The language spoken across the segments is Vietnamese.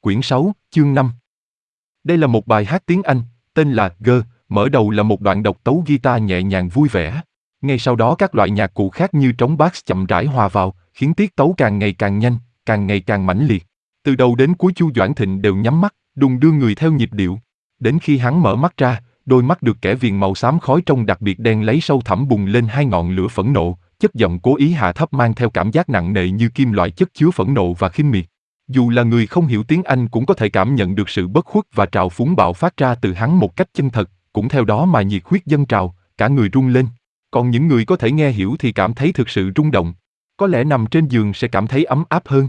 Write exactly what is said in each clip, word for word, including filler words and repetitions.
Quyển sáu, chương năm. Đây là một bài hát tiếng Anh, tên là Girl, mở đầu là một đoạn độc tấu guitar nhẹ nhàng vui vẻ. Ngay sau đó các loại nhạc cụ khác như trống bass chậm rãi hòa vào, khiến tiết tấu càng ngày càng nhanh, càng ngày càng mãnh liệt. Từ đầu đến cuối Chu Doãn Thịnh đều nhắm mắt, đung đưa người theo nhịp điệu. Đến khi hắn mở mắt ra, đôi mắt được kẻ viền màu xám khói trong đặc biệt đen lấy sâu thẳm bùng lên hai ngọn lửa phẫn nộ, chất giọng cố ý hạ thấp mang theo cảm giác nặng nề như kim loại chất chứa phẫn nộ và khinh miệt. Dù là người không hiểu tiếng Anh cũng có thể cảm nhận được sự bất khuất và trào phúng bạo phát ra từ hắn một cách chân thật, cũng theo đó mà nhiệt huyết dâng trào, cả người rung lên. Còn những người có thể nghe hiểu thì cảm thấy thực sự rung động. Có lẽ nằm trên giường sẽ cảm thấy ấm áp hơn.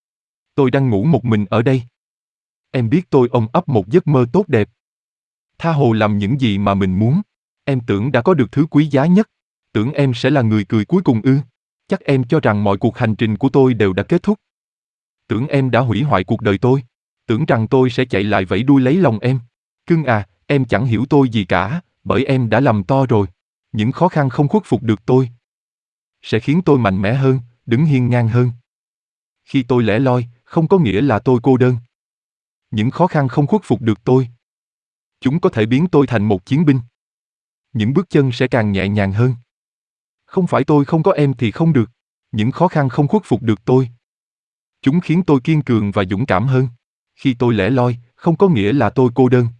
Tôi đang ngủ một mình ở đây. Em biết tôi ôm ấp một giấc mơ tốt đẹp. Tha hồ làm những gì mà mình muốn. Em tưởng đã có được thứ quý giá nhất. Tưởng em sẽ là người cười cuối cùng ư? Chắc em cho rằng mọi cuộc hành trình của tôi đều đã kết thúc. Tưởng em đã hủy hoại cuộc đời tôi. Tưởng rằng tôi sẽ chạy lại vẫy đuôi lấy lòng em. Cưng à, em chẳng hiểu tôi gì cả, bởi em đã làm to rồi. Những khó khăn không khuất phục được tôi sẽ khiến tôi mạnh mẽ hơn, đứng hiên ngang hơn. Khi tôi lẻ loi, không có nghĩa là tôi cô đơn. Những khó khăn không khuất phục được tôi. Chúng có thể biến tôi thành một chiến binh. Những bước chân sẽ càng nhẹ nhàng hơn. Không phải tôi không có em thì không được. Những khó khăn không khuất phục được tôi. Chúng khiến tôi kiên cường và dũng cảm hơn. Khi tôi lẻ loi, không có nghĩa là tôi cô đơn.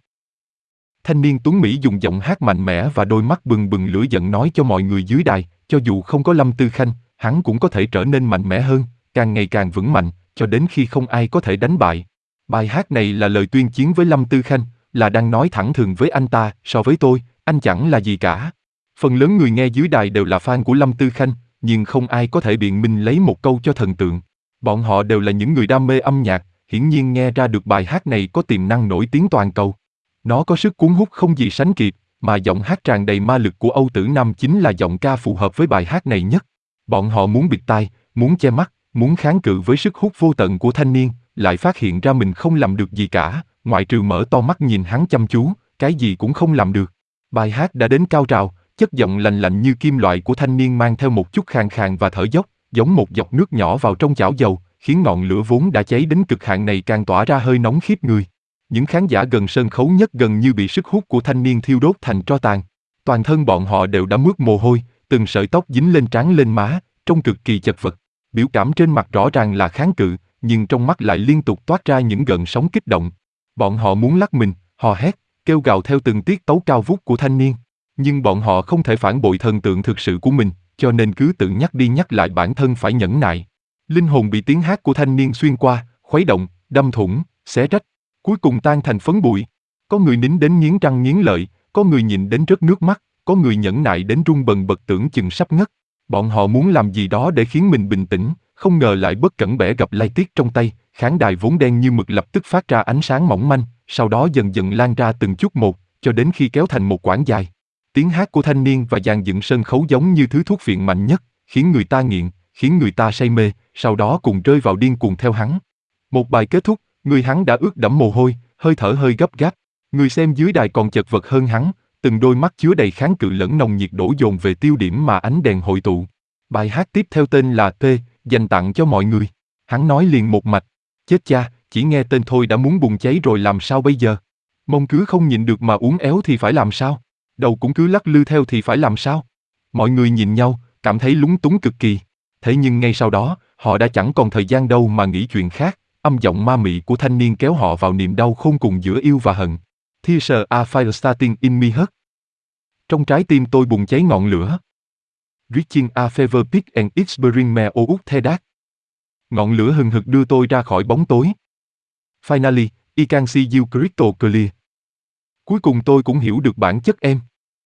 Thanh niên tuấn Mỹ dùng giọng hát mạnh mẽ và đôi mắt bừng bừng lửa giận nói cho mọi người dưới đài, cho dù không có Lâm Tư Khanh, hắn cũng có thể trở nên mạnh mẽ hơn, càng ngày càng vững mạnh, cho đến khi không ai có thể đánh bại. Bài hát này là lời tuyên chiến với Lâm Tư Khanh, là đang nói thẳng thừng với anh ta, so với tôi, anh chẳng là gì cả. Phần lớn người nghe dưới đài đều là fan của Lâm Tư Khanh, nhưng không ai có thể biện minh lấy một câu cho thần tượng. Bọn họ đều là những người đam mê âm nhạc, hiển nhiên nghe ra được bài hát này có tiềm năng nổi tiếng toàn cầu. Nó có sức cuốn hút không gì sánh kịp, mà giọng hát tràn đầy ma lực của Âu Tử Nam chính là giọng ca phù hợp với bài hát này nhất. Bọn họ muốn bịt tai, muốn che mắt, muốn kháng cự với sức hút vô tận của thanh niên, lại phát hiện ra mình không làm được gì cả, ngoại trừ mở to mắt nhìn hắn chăm chú, cái gì cũng không làm được. Bài hát đã đến cao trào, chất giọng lành lạnh như kim loại của thanh niên mang theo một chút khàn khàn và thở dốc, giống một giọt nước nhỏ vào trong chảo dầu, khiến ngọn lửa vốn đã cháy đến cực hạn này càng tỏa ra hơi nóng khiếp người. Những khán giả gần sân khấu nhất gần như bị sức hút của thanh niên thiêu đốt thành tro tàn. Toàn thân bọn họ đều đã mướt mồ hôi, từng sợi tóc dính lên trán lên má, trông cực kỳ chật vật. Biểu cảm trên mặt rõ ràng là kháng cự, nhưng trong mắt lại liên tục toát ra những gợn sóng kích động. Bọn họ muốn lắc mình, hò hét, kêu gào theo từng tiết tấu cao vút của thanh niên. Nhưng bọn họ không thể phản bội thần tượng thực sự của mình, cho nên cứ tự nhắc đi nhắc lại bản thân phải nhẫn nại. Linh hồn bị tiếng hát của thanh niên xuyên qua, khuấy động, đâm thủng, xé rách, cuối cùng tan thành phấn bụi. Có người nín đến nghiến răng nghiến lợi, có người nhìn đến rớt nước mắt, có người nhẫn nại đến run bần bật tưởng chừng sắp ngất. Bọn họ muốn làm gì đó để khiến mình bình tĩnh, không ngờ lại bất cẩn bẻ gập lai tiết trong tay, khán đài vốn đen như mực lập tức phát ra ánh sáng mỏng manh, sau đó dần dần lan ra từng chút một, cho đến khi kéo thành một quãng dài. Tiếng hát của thanh niên và dàn dựng sân khấu giống như thứ thuốc phiện mạnh nhất, khiến người ta nghiện, khiến người ta say mê, sau đó cùng rơi vào điên cuồng theo hắn. Một bài kết thúc, người hắn đã ướt đẫm mồ hôi, hơi thở hơi gấp gáp. Người xem dưới đài còn chật vật hơn hắn, từng đôi mắt chứa đầy kháng cự lẫn nồng nhiệt đổ dồn về tiêu điểm mà ánh đèn hội tụ. Bài hát tiếp theo tên là P, dành tặng cho mọi người. Hắn nói liền một mạch, chết cha, chỉ nghe tên thôi đã muốn bùng cháy rồi làm sao bây giờ? Mông cứ không nhịn được mà uốn éo thì phải làm sao? Đầu cũng cứ lắc lư theo thì phải làm sao? Mọi người nhìn nhau, cảm thấy lúng túng cực kỳ. Thế nhưng ngay sau đó, họ đã chẳng còn thời gian đâu mà nghĩ chuyện khác. Âm giọng ma mị của thanh niên kéo họ vào niềm đau khôn cùng giữa yêu và hận. There's a fire starting in me heart. Trong trái tim tôi bùng cháy ngọn lửa. Reaching a fever pitch and it's burning me out the dark. Ngọn lửa hừng hực đưa tôi ra khỏi bóng tối. Finally, I can see you crystal clear. Cuối cùng tôi cũng hiểu được bản chất em.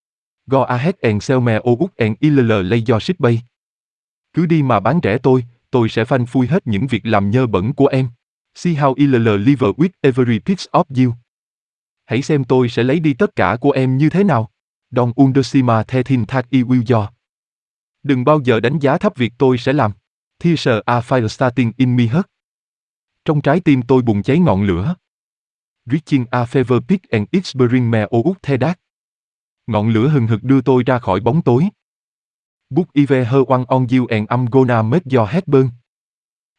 Go ahead and sell me out and I'll lay your shit bay. Cứ đi mà bán rẻ tôi, tôi sẽ phanh phui hết những việc làm nhơ bẩn của em. See how I'll live with every piece of you. Hãy xem tôi sẽ lấy đi tất cả của em như thế nào. Don't underestimate the thing that I will do. Đừng bao giờ đánh giá thấp việc tôi sẽ làm. There's a fire starting in me heart. Trong trái tim tôi bùng cháy ngọn lửa. Reaching a fever pitch and it's burning me out the dark. Ngọn lửa hừng hực đưa tôi ra khỏi bóng tối. Book Eve her one on you and I'm gonna make your head burn.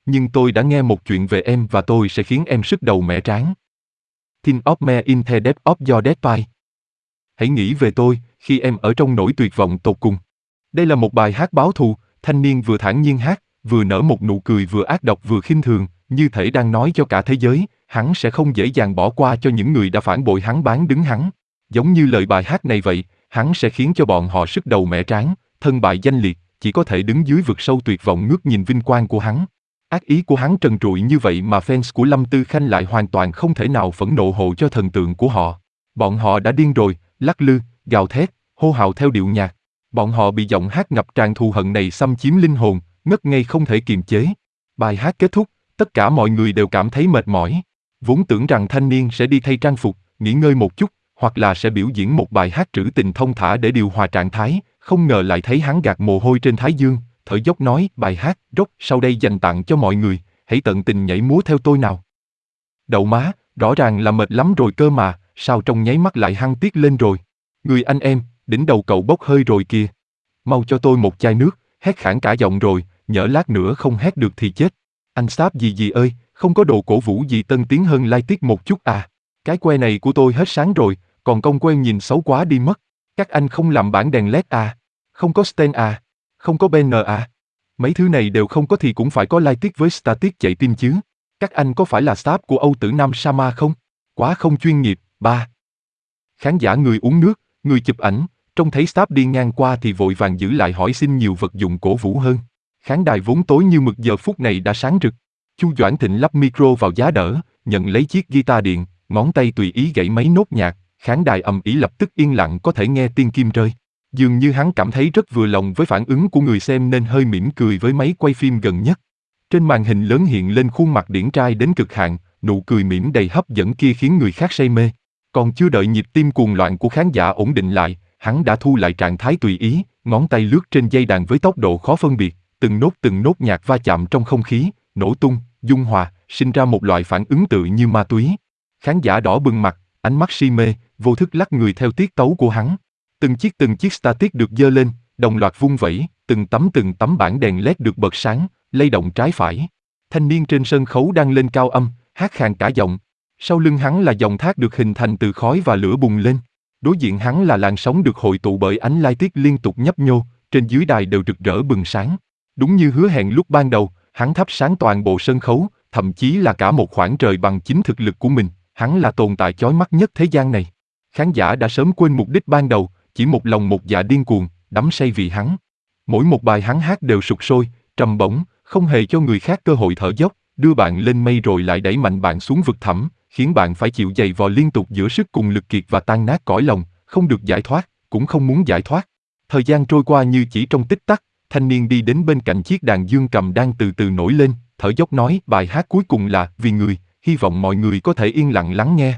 Nhưng tôi đã nghe một chuyện về em và tôi sẽ khiến em sứt đầu mẻ trán. Tin of me in the depth of your dead pie. Hãy nghĩ về tôi, khi em ở trong nỗi tuyệt vọng tột cùng. Đây là một bài hát báo thù, thanh niên vừa thản nhiên hát, vừa nở một nụ cười vừa ác độc vừa khinh thường, như thể đang nói cho cả thế giới, hắn sẽ không dễ dàng bỏ qua cho những người đã phản bội hắn bán đứng hắn. Giống như lời bài hát này vậy, hắn sẽ khiến cho bọn họ sứt đầu mẻ trán, thân bại danh liệt, chỉ có thể đứng dưới vực sâu tuyệt vọng ngước nhìn vinh quang của hắn. Ác ý của hắn trần trụi như vậy mà fans của Lâm Tư Khanh lại hoàn toàn không thể nào phẫn nộ hộ cho thần tượng của họ. Bọn họ đã điên rồi, lắc lư, gào thét, hô hào theo điệu nhạc. Bọn họ bị giọng hát ngập tràn thù hận này xâm chiếm linh hồn, ngất ngây không thể kiềm chế. Bài hát kết thúc, tất cả mọi người đều cảm thấy mệt mỏi. Vốn tưởng rằng thanh niên sẽ đi thay trang phục, nghỉ ngơi một chút, hoặc là sẽ biểu diễn một bài hát trữ tình thông thả để điều hòa trạng thái, không ngờ lại thấy hắn gạt mồ hôi trên thái dương, thở dốc nói, bài hát rock sau đây dành tặng cho mọi người, hãy tận tình nhảy múa theo tôi nào. Đậu má, rõ ràng là mệt lắm rồi cơ mà, sao trong nháy mắt lại hăng tiết lên rồi. Người anh em, đỉnh đầu cậu bốc hơi rồi kìa. Mau cho tôi một chai nước, hét khản cả giọng rồi, nhỡ lát nữa không hét được thì chết. Anh Sáp gì gì ơi, không có đồ cổ vũ gì tân tiến hơn lai tiết một chút à. Cái que này của tôi hết sáng rồi, còn con que nhìn xấu quá đi mất. Các anh không làm bảng đèn led à? Không có stand à? Không có banner à? Mấy thứ này đều không có thì cũng phải có lai tiết với static chạy tim chứ. Các anh có phải là staff của Âu Tử Nam Sama không? Quá không chuyên nghiệp. Ba. Khán giả người uống nước, người chụp ảnh, trông thấy staff đi ngang qua thì vội vàng giữ lại hỏi xin nhiều vật dụng cổ vũ hơn. Khán đài vốn tối như mực giờ phút này đã sáng rực. Chu Doãn Thịnh lắp micro vào giá đỡ, nhận lấy chiếc guitar điện, ngón tay tùy ý gảy mấy nốt nhạc, khán đài ầm ĩ lập tức yên lặng có thể nghe tiên kim rơi. Dường như hắn cảm thấy rất vừa lòng với phản ứng của người xem nên hơi mỉm cười với máy quay phim gần nhất. Trên màn hình lớn hiện lên khuôn mặt điển trai đến cực hạn, nụ cười mỉm đầy hấp dẫn kia khiến người khác say mê. Còn chưa đợi nhịp tim cuồng loạn của khán giả ổn định lại, hắn đã thu lại trạng thái tùy ý, ngón tay lướt trên dây đàn với tốc độ khó phân biệt, từng nốt từng nốt nhạc va chạm trong không khí, nổ tung, dung hòa, sinh ra một loại phản ứng tự như ma túy. Khán giả đỏ bừng mặt, ánh mắt si mê, vô thức lắc người theo tiết tấu của hắn. Từng chiếc từng chiếc static được giơ lên, đồng loạt vung vẩy, từng tấm từng tấm bảng đèn led được bật sáng, lay động trái phải. Thanh niên trên sân khấu đang lên cao âm, hát khàn cả giọng. Sau lưng hắn là dòng thác được hình thành từ khói và lửa bùng lên. Đối diện hắn là làn sóng được hội tụ bởi ánh lai tiết liên tục nhấp nhô, trên dưới đài đều rực rỡ bừng sáng. Đúng như hứa hẹn lúc ban đầu, hắn thắp sáng toàn bộ sân khấu, thậm chí là cả một khoảng trời bằng chính thực lực của mình, hắn là tồn tại chói mắt nhất thế gian này. Khán giả đã sớm quên mục đích ban đầu, chỉ một lòng một dạ điên cuồng, đắm say vì hắn. Mỗi một bài hắn hát đều sục sôi, trầm bổng, không hề cho người khác cơ hội thở dốc, đưa bạn lên mây rồi lại đẩy mạnh bạn xuống vực thẳm, khiến bạn phải chịu giày vò liên tục giữa sức cùng lực kiệt và tan nát cõi lòng, không được giải thoát, cũng không muốn giải thoát. Thời gian trôi qua như chỉ trong tích tắc, thanh niên đi đến bên cạnh chiếc đàn dương cầm đang từ từ nổi lên, thở dốc nói bài hát cuối cùng là Vì Người, hy vọng mọi người có thể yên lặng lắng nghe.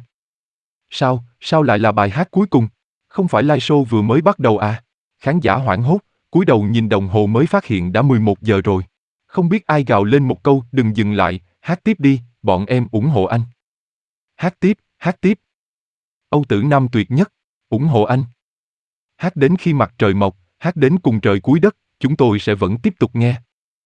Sao, sao lại là bài hát cuối cùng? Không phải live show vừa mới bắt đầu à? Khán giả hoảng hốt, cúi đầu nhìn đồng hồ mới phát hiện đã mười một giờ rồi. Không biết ai gào lên một câu, đừng dừng lại, hát tiếp đi, bọn em ủng hộ anh. Hát tiếp, hát tiếp. Âu Tử Nam tuyệt nhất, ủng hộ anh. Hát đến khi mặt trời mọc, hát đến cùng trời cuối đất, chúng tôi sẽ vẫn tiếp tục nghe.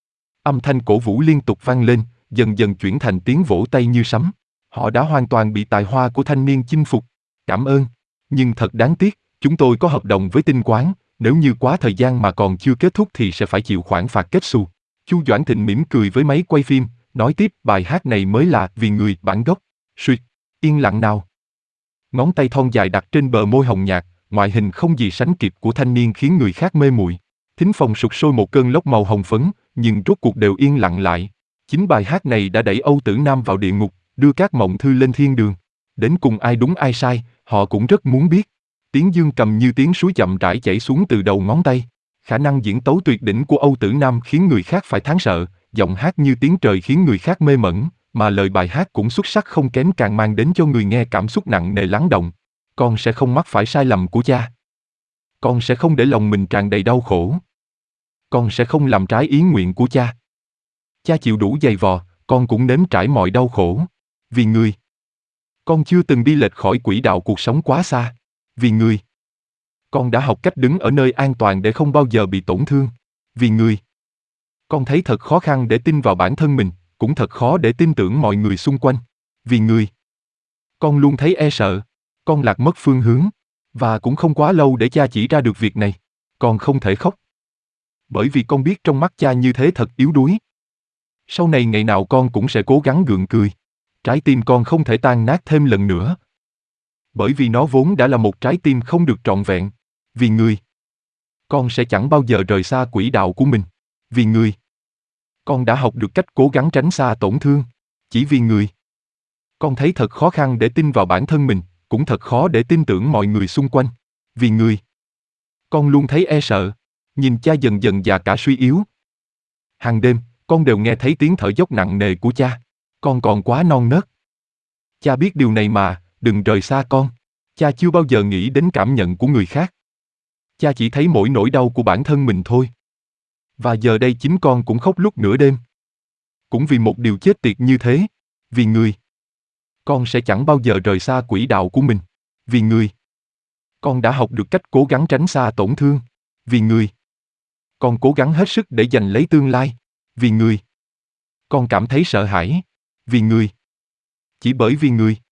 Âm thanh cổ vũ liên tục vang lên, dần dần chuyển thành tiếng vỗ tay như sấm. Họ đã hoàn toàn bị tài hoa của thanh niên chinh phục. Cảm ơn. Nhưng thật đáng tiếc, chúng tôi có hợp đồng với Tinh Quán, nếu như quá thời gian mà còn chưa kết thúc thì sẽ phải chịu khoản phạt kết xù. Chu Doãn Thịnh mỉm cười với máy quay phim, nói tiếp bài hát này mới là Vì Người bản gốc. Suýt, yên lặng nào. Ngón tay thon dài đặt trên bờ môi hồng nhạt, ngoại hình không gì sánh kịp của thanh niên khiến người khác mê muội. Thính phòng sục sôi một cơn lốc màu hồng phấn, nhưng rốt cuộc đều yên lặng lại. Chính bài hát này đã đẩy Âu Tử Nam vào địa ngục, đưa các mộng thư lên thiên đường. Đến cùng ai đúng ai sai, họ cũng rất muốn biết. Tiếng dương cầm như tiếng suối chậm rãi chảy xuống từ đầu ngón tay. Khả năng diễn tấu tuyệt đỉnh của Âu Tử Nam khiến người khác phải thán sợ, giọng hát như tiếng trời khiến người khác mê mẩn, mà lời bài hát cũng xuất sắc không kém, càng mang đến cho người nghe cảm xúc nặng nề lắng động. Con sẽ không mắc phải sai lầm của cha. Con sẽ không để lòng mình tràn đầy đau khổ. Con sẽ không làm trái ý nguyện của cha. Cha chịu đủ dày vò, con cũng nếm trải mọi đau khổ. Vì người. Con chưa từng đi lệch khỏi quỹ đạo cuộc sống quá xa. Vì người. Con đã học cách đứng ở nơi an toàn để không bao giờ bị tổn thương. Vì người. Con thấy thật khó khăn để tin vào bản thân mình, cũng thật khó để tin tưởng mọi người xung quanh. Vì người. Con luôn thấy e sợ. Con lạc mất phương hướng. Và cũng không quá lâu để cha chỉ ra được việc này. Con không thể khóc. Bởi vì con biết trong mắt cha như thế thật yếu đuối. Sau này ngày nào con cũng sẽ cố gắng gượng cười. Trái tim con không thể tan nát thêm lần nữa. Bởi vì nó vốn đã là một trái tim không được trọn vẹn. Vì người. Con sẽ chẳng bao giờ rời xa quỹ đạo của mình. Vì người. Con đã học được cách cố gắng tránh xa tổn thương. Chỉ vì người. Con thấy thật khó khăn để tin vào bản thân mình, cũng thật khó để tin tưởng mọi người xung quanh. Vì người. Con luôn thấy e sợ. Nhìn cha dần dần già cả suy yếu. Hàng đêm, con đều nghe thấy tiếng thở dốc nặng nề của cha. Con còn quá non nớt. Cha biết điều này mà, đừng rời xa con. Cha chưa bao giờ nghĩ đến cảm nhận của người khác. Cha chỉ thấy mỗi nỗi đau của bản thân mình thôi. Và giờ đây chính con cũng khóc lúc nửa đêm. Cũng vì một điều chết tiệt như thế. Vì người. Con sẽ chẳng bao giờ rời xa quỹ đạo của mình. Vì người. Con đã học được cách cố gắng tránh xa tổn thương. Vì người. Con cố gắng hết sức để giành lấy tương lai. Vì người. Con cảm thấy sợ hãi. Vì người. Chỉ bởi vì người.